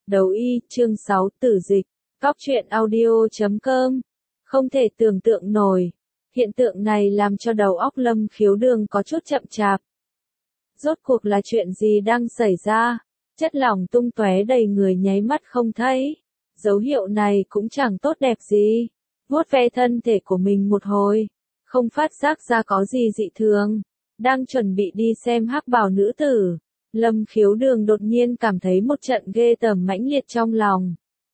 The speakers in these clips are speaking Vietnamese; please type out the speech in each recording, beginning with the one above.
Đấu y, chương 6, tử dịch. Góc truyện audio.com. Không thể tưởng tượng nổi. Hiện tượng này làm cho đầu óc Lâm Khiếu Đương có chút chậm chạp. Rốt cuộc là chuyện gì đang xảy ra? Chất lỏng tung tóe đầy người nháy mắt không thấy. Dấu hiệu này cũng chẳng tốt đẹp gì. Vuốt ve thân thể của mình một hồi. Không phát giác ra có gì dị thường. Đang chuẩn bị đi xem hắc bào nữ tử. Lâm Khiếu Đương đột nhiên cảm thấy một trận ghê tởm mãnh liệt trong lòng.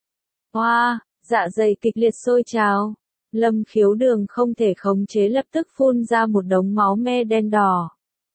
Hoa, dạ dày kịch liệt sôi trào. Lâm Khiếu Đương không thể khống chế lập tức phun ra một đống máu me đen đỏ.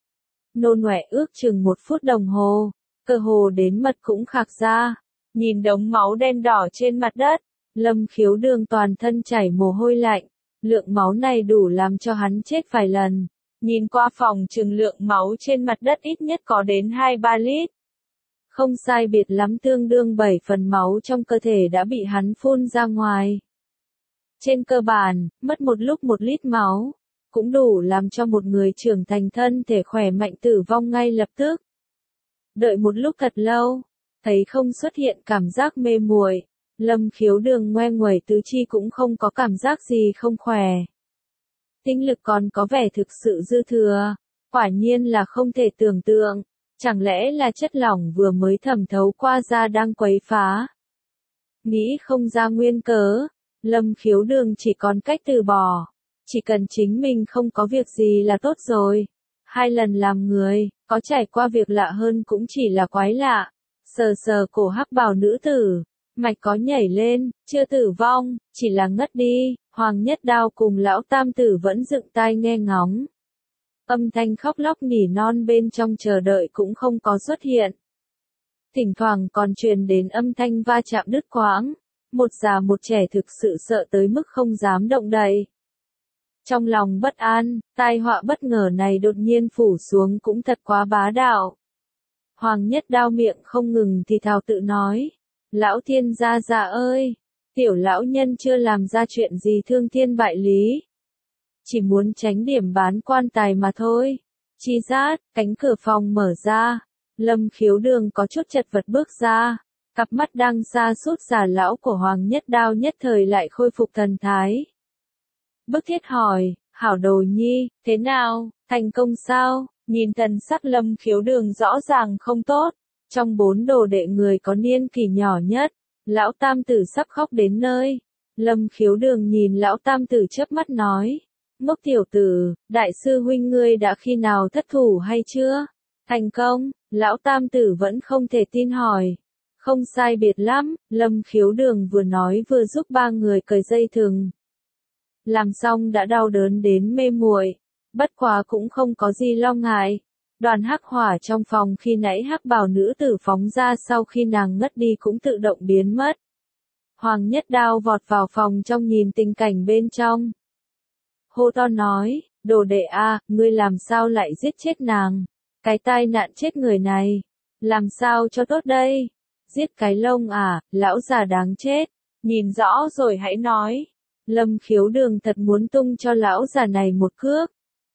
Nôn ọe ước chừng 1 phút đồng hồ, cơ hồ đến mật cũng khạc ra. Nhìn đống máu đen đỏ trên mặt đất, Lâm Khiếu Đương toàn thân chảy mồ hôi lạnh. Lượng máu này đủ làm cho hắn chết vài lần. Nhìn qua phòng chừng lượng máu trên mặt đất ít nhất có đến 2-3 lít. Không sai biệt lắm, tương đương 7 phần máu trong cơ thể đã bị hắn phun ra ngoài. Trên cơ bản, mất một lúc 1 lít máu, cũng đủ làm cho một người trưởng thành thân thể khỏe mạnh tử vong ngay lập tức. Đợi một lúc thật lâu, thấy không xuất hiện cảm giác mê muội, Lâm Khiếu Đương ngoe nguẩy tứ chi cũng không có cảm giác gì không khỏe. Tinh lực còn có vẻ thực sự dư thừa, quả nhiên là không thể tưởng tượng, chẳng lẽ là chất lỏng vừa mới thẩm thấu qua da đang quấy phá. Nghĩ không ra nguyên cớ, Lâm Khiếu Đương chỉ còn cách từ bỏ, chỉ cần chính mình không có việc gì là tốt rồi. 2 lần làm người, có trải qua việc lạ hơn cũng chỉ là quái lạ. Sờ sờ cổ hắc bào nữ tử, mạch có nhảy lên, chưa tử vong, chỉ là ngất đi. Hoàng Nhất Đao cùng lão tam tử vẫn dựng tai nghe ngóng. Âm thanh khóc lóc nỉ non bên trong chờ đợi cũng không có xuất hiện. Thỉnh thoảng còn truyền đến âm thanh va chạm đứt quãng. Một già một trẻ thực sự sợ tới mức không dám động đậy. Trong lòng bất an, tai họa bất ngờ này đột nhiên phủ xuống cũng thật quá bá đạo. Hoàng Nhất Đao miệng không ngừng thì thào tự nói. Lão thiên gia già ơi! Tiểu lão nhân chưa làm ra chuyện gì thương thiên bại lý. Chỉ muốn tránh điểm bán quan tài mà thôi. Chi rát, cánh cửa phòng mở ra. Lâm Khiếu Đương có chút chật vật bước ra. Cặp mắt đang sa sút già lão của Hoàng Nhất Đao nhất thời lại khôi phục thần thái. Bức thiết hỏi, hảo đồ nhi, thế nào, thành công sao? Nhìn thần sắc Lâm Khiếu Đương rõ ràng không tốt. Trong 4 đồ đệ người có niên kỷ nhỏ nhất. Lão tam tử sắp khóc đến nơi. Lâm Khiếu Đương nhìn lão tam tử chớp mắt nói. Ngốc tiểu tử, đại sư huynh ngươi đã khi nào thất thủ hay chưa? Thành công, lão tam tử vẫn không thể tin hỏi. Không sai biệt lắm, Lâm Khiếu Đương vừa nói vừa giúp 3 người cởi dây thừng. Làm xong đã đau đớn đến mê muội, bất quá cũng không có gì lo ngại. Đoàn hắc hỏa trong phòng khi nãy hắc bào nữ tử phóng ra sau khi nàng ngất đi cũng tự động biến mất. Hoàng Nhất Đao vọt vào phòng trong nhìn tình cảnh bên trong. Hô to nói, đồ đệ a, ngươi làm sao lại giết chết nàng? Cái tai nạn chết người này, làm sao cho tốt đây? Giết cái lông à, lão già đáng chết, nhìn rõ rồi hãy nói. Lâm Khiếu Đương thật muốn tung cho lão già này một cước.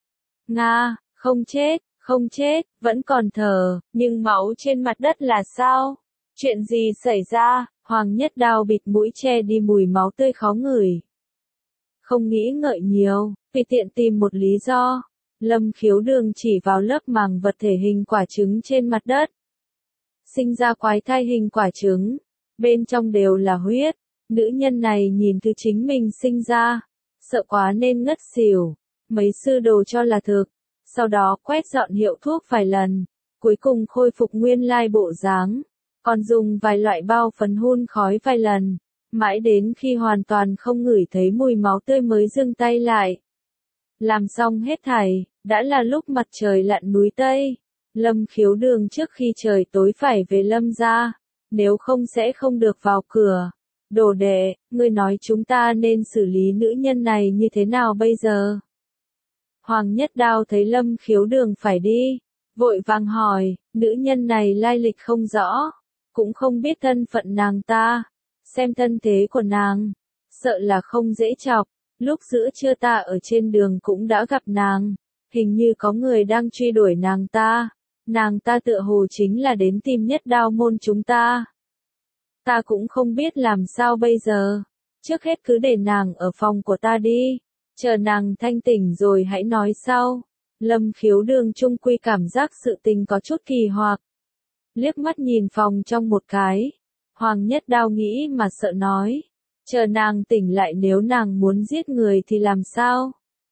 Nga, không chết. Không chết, vẫn còn thở, nhưng máu trên mặt đất là sao? Chuyện gì xảy ra? Hoàng Nhất Đao bịt mũi che đi mùi máu tươi khó ngửi. Không nghĩ ngợi nhiều, vì tiện tìm một lý do. Lâm Khiếu Đương chỉ vào lớp màng vật thể hình quả trứng trên mặt đất. Sinh ra quái thai hình quả trứng, bên trong đều là huyết. Nữ nhân này nhìn thứ chính mình sinh ra, sợ quá nên ngất xỉu. Mấy sư đồ cho là thực. Sau đó quét dọn hiệu thuốc vài lần, cuối cùng khôi phục nguyên lai bộ dáng, còn dùng vài loại bao phấn hun khói vài lần, mãi đến khi hoàn toàn không ngửi thấy mùi máu tươi mới dừng tay lại. Làm xong hết thảy, đã là lúc mặt trời lặn núi Tây. Lâm Khiếu Đương trước khi trời tối phải về Lâm gia, nếu không sẽ không được vào cửa. Đồ đệ, ngươi nói chúng ta nên xử lý nữ nhân này như thế nào bây giờ? Hoàng Nhất Đao thấy Lâm Khiếu Đương phải đi, vội vàng hỏi, nữ nhân này lai lịch không rõ, cũng không biết thân phận nàng ta, xem thân thế của nàng, sợ là không dễ chọc, lúc giữa trưa ta ở trên đường cũng đã gặp nàng, hình như có người đang truy đuổi nàng ta tựa hồ chính là đến tìm Nhất Đao môn chúng ta. Ta cũng không biết làm sao bây giờ. Trước hết cứ để nàng ở phòng của ta đi. Chờ nàng thanh tỉnh rồi hãy nói sau. Lâm Khiếu Đương chung quy cảm giác sự tình có chút kỳ hoặc. Liếc mắt nhìn phòng trong một cái. Hoàng Nhất Đao nghĩ mà sợ nói. Chờ nàng tỉnh lại, nếu nàng muốn giết người thì làm sao?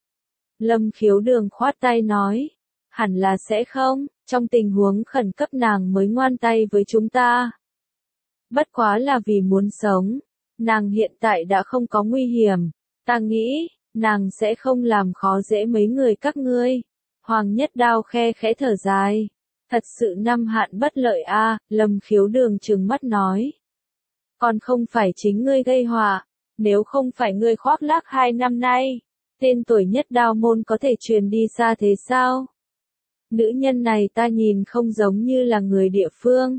Lâm Khiếu Đương khoát tay nói. Hẳn là sẽ không, trong tình huống khẩn cấp nàng mới ngoan tay với chúng ta. Bất quá là vì muốn sống. Nàng hiện tại đã không có nguy hiểm. Ta nghĩ, nàng sẽ không làm khó dễ mấy người các ngươi. Hoàng Nhất Đao khe khẽ thở dài. Thật sự năm hạn bất lợi a. Lâm Khiếu Đương trừng mắt nói. Còn không phải chính ngươi gây họa, nếu không phải ngươi khoác lác 2 năm nay, tên tuổi Nhất Đao môn có thể truyền đi xa thế sao? Nữ nhân này ta nhìn không giống như là người địa phương.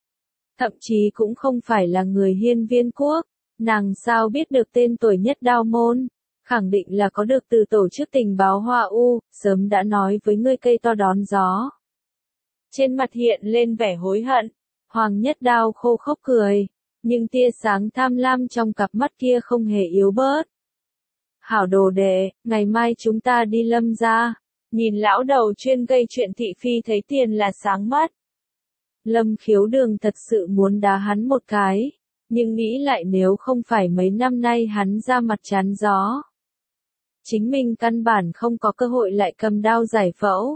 Thậm chí cũng không phải là người Hiên Viên quốc, nàng sao biết được tên tuổi Nhất Đao môn? Khẳng định là có được từ tổ chức tình báo Hoa U, sớm đã nói với ngươi cây to đón gió. Trên mặt hiện lên vẻ hối hận, Hoàng Nhất Đao khô khốc cười, nhưng tia sáng tham lam trong cặp mắt kia không hề yếu bớt. Hảo đồ đệ, ngày mai chúng ta đi Lâm gia. Nhìn lão đầu chuyên gây chuyện thị phi thấy tiền là sáng mắt. Lâm Khiếu Đương thật sự muốn đá hắn một cái, nhưng nghĩ lại nếu không phải mấy năm nay hắn ra mặt chắn gió. Chính mình căn bản không có cơ hội lại cầm đao giải phẫu.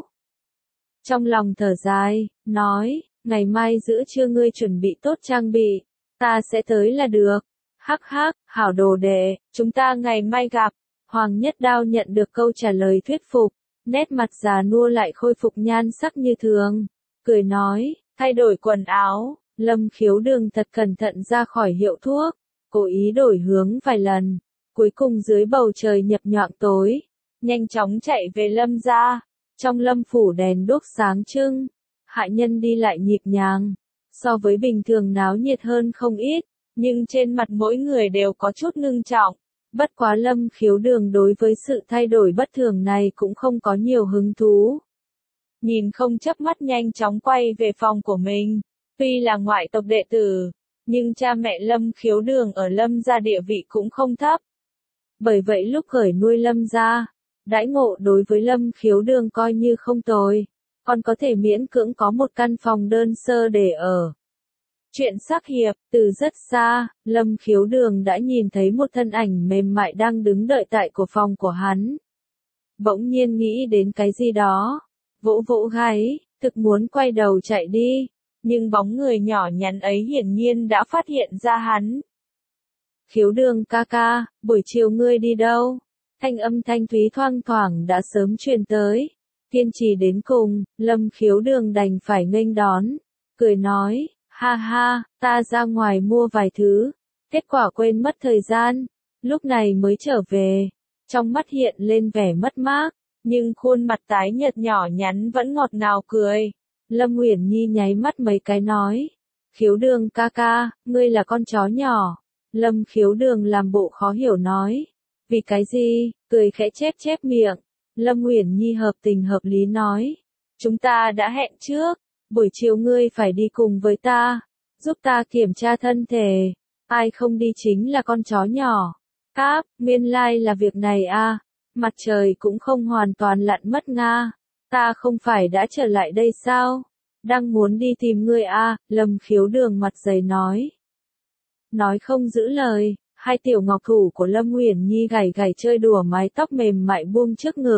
Trong lòng thở dài, nói, ngày mai giữa trưa ngươi chuẩn bị tốt trang bị, ta sẽ tới là được. Hắc hắc, hảo đồ đệ, chúng ta ngày mai gặp. Hoàng Nhất Đao nhận được câu trả lời thuyết phục, nét mặt già nua lại khôi phục nhan sắc như thường, cười nói, thay đổi quần áo. Lâm Khiếu Đương thật cẩn thận ra khỏi hiệu thuốc, cố ý đổi hướng vài lần, cuối cùng dưới bầu trời nhập nhọn tối, nhanh chóng chạy về Lâm gia. Trong Lâm phủ đèn đuốc sáng trưng, hạ nhân đi lại nhịp nhàng, so với bình thường náo nhiệt hơn không ít, nhưng trên mặt mỗi người đều có chút ngưng trọng. Bất quá Lâm Khiếu Đương đối với sự thay đổi bất thường này cũng không có nhiều hứng thú. Nhìn không chớp mắt nhanh chóng quay về phòng của mình, tuy là ngoại tộc đệ tử, nhưng cha mẹ Lâm Khiếu Đương ở Lâm gia địa vị cũng không thấp. Bởi vậy lúc khởi nuôi Lâm gia, đãi ngộ đối với Lâm Khiếu Đương coi như không tồi, còn có thể miễn cưỡng có một căn phòng đơn sơ để ở. Chuyện sắc hiệp, từ rất xa, Lâm Khiếu Đương đã nhìn thấy một thân ảnh mềm mại đang đứng đợi tại của phòng của hắn. Bỗng nhiên nghĩ đến cái gì đó, vỗ vỗ gáy, thực muốn quay đầu chạy đi, nhưng bóng người nhỏ nhắn ấy hiển nhiên đã phát hiện ra hắn. Khiếu Đương ca ca, buổi chiều ngươi đi đâu? Thanh âm thanh thúy thoang thoảng đã sớm truyền tới. Kiên trì đến cùng, Lâm Khiếu Đương đành phải nghênh đón, cười nói, ha ha, ta ra ngoài mua vài thứ, kết quả quên mất thời gian, lúc này mới trở về. Trong mắt hiện lên vẻ mất mát, nhưng khuôn mặt tái nhợt nhỏ nhắn vẫn ngọt ngào cười. Lâm Uyển Nhi nháy mắt mấy cái nói, Khiếu Đương ca ca, ngươi là con chó nhỏ. Lâm Khiếu Đương làm bộ khó hiểu nói, vì cái gì, cười khẽ chép miệng. Lâm Uyển Nhi hợp tình hợp lý nói, chúng ta đã hẹn trước, buổi chiều ngươi phải đi cùng với ta, giúp ta kiểm tra thân thể, ai không đi chính là con chó nhỏ. Cáp, nguyên lai là việc này a, mặt trời cũng không hoàn toàn lặn mất nga, ta không phải đã trở lại đây sao, đang muốn đi tìm ngươi a. Lâm Khiếu Đương mặt dày nói. Nói không giữ lời, hai tiểu ngọc thủ của Lâm Uyển Nhi gảy gảy chơi đùa mái tóc mềm mại buông trước ngực.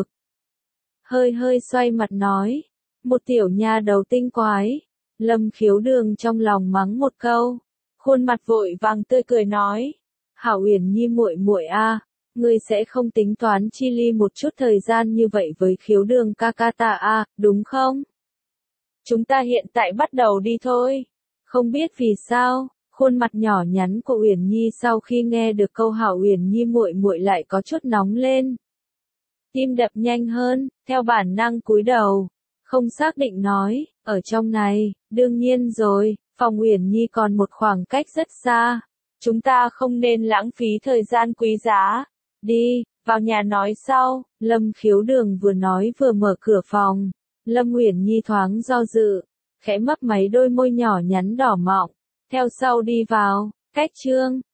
Hơi xoay mặt nói, một tiểu nha đầu tinh quái. Lâm Khiếu Đương trong lòng mắng một câu, khuôn mặt vội vàng tươi cười nói, hảo Uyển Nhi muội muội a, ngươi sẽ không tính toán chi ly một chút thời gian như vậy với Khiếu Đương ca ca ta a, đúng không? Chúng ta hiện tại bắt đầu đi thôi. Không biết vì sao, khuôn mặt nhỏ nhắn của Uyển Nhi sau khi nghe được câu hảo Uyển Nhi muội muội lại có chút nóng lên. Tim đập nhanh hơn, theo bản năng cúi đầu, không xác định nói, ở trong này, đương nhiên rồi, phòng Uyển Nhi còn một khoảng cách rất xa, chúng ta không nên lãng phí thời gian quý giá. Đi, vào nhà nói sau. Lâm Khiếu Đương vừa nói vừa mở cửa phòng. Lâm Uyển Nhi thoáng do dự, khẽ mấp máy đôi môi nhỏ nhắn đỏ mọng, theo sau đi vào, cách chương.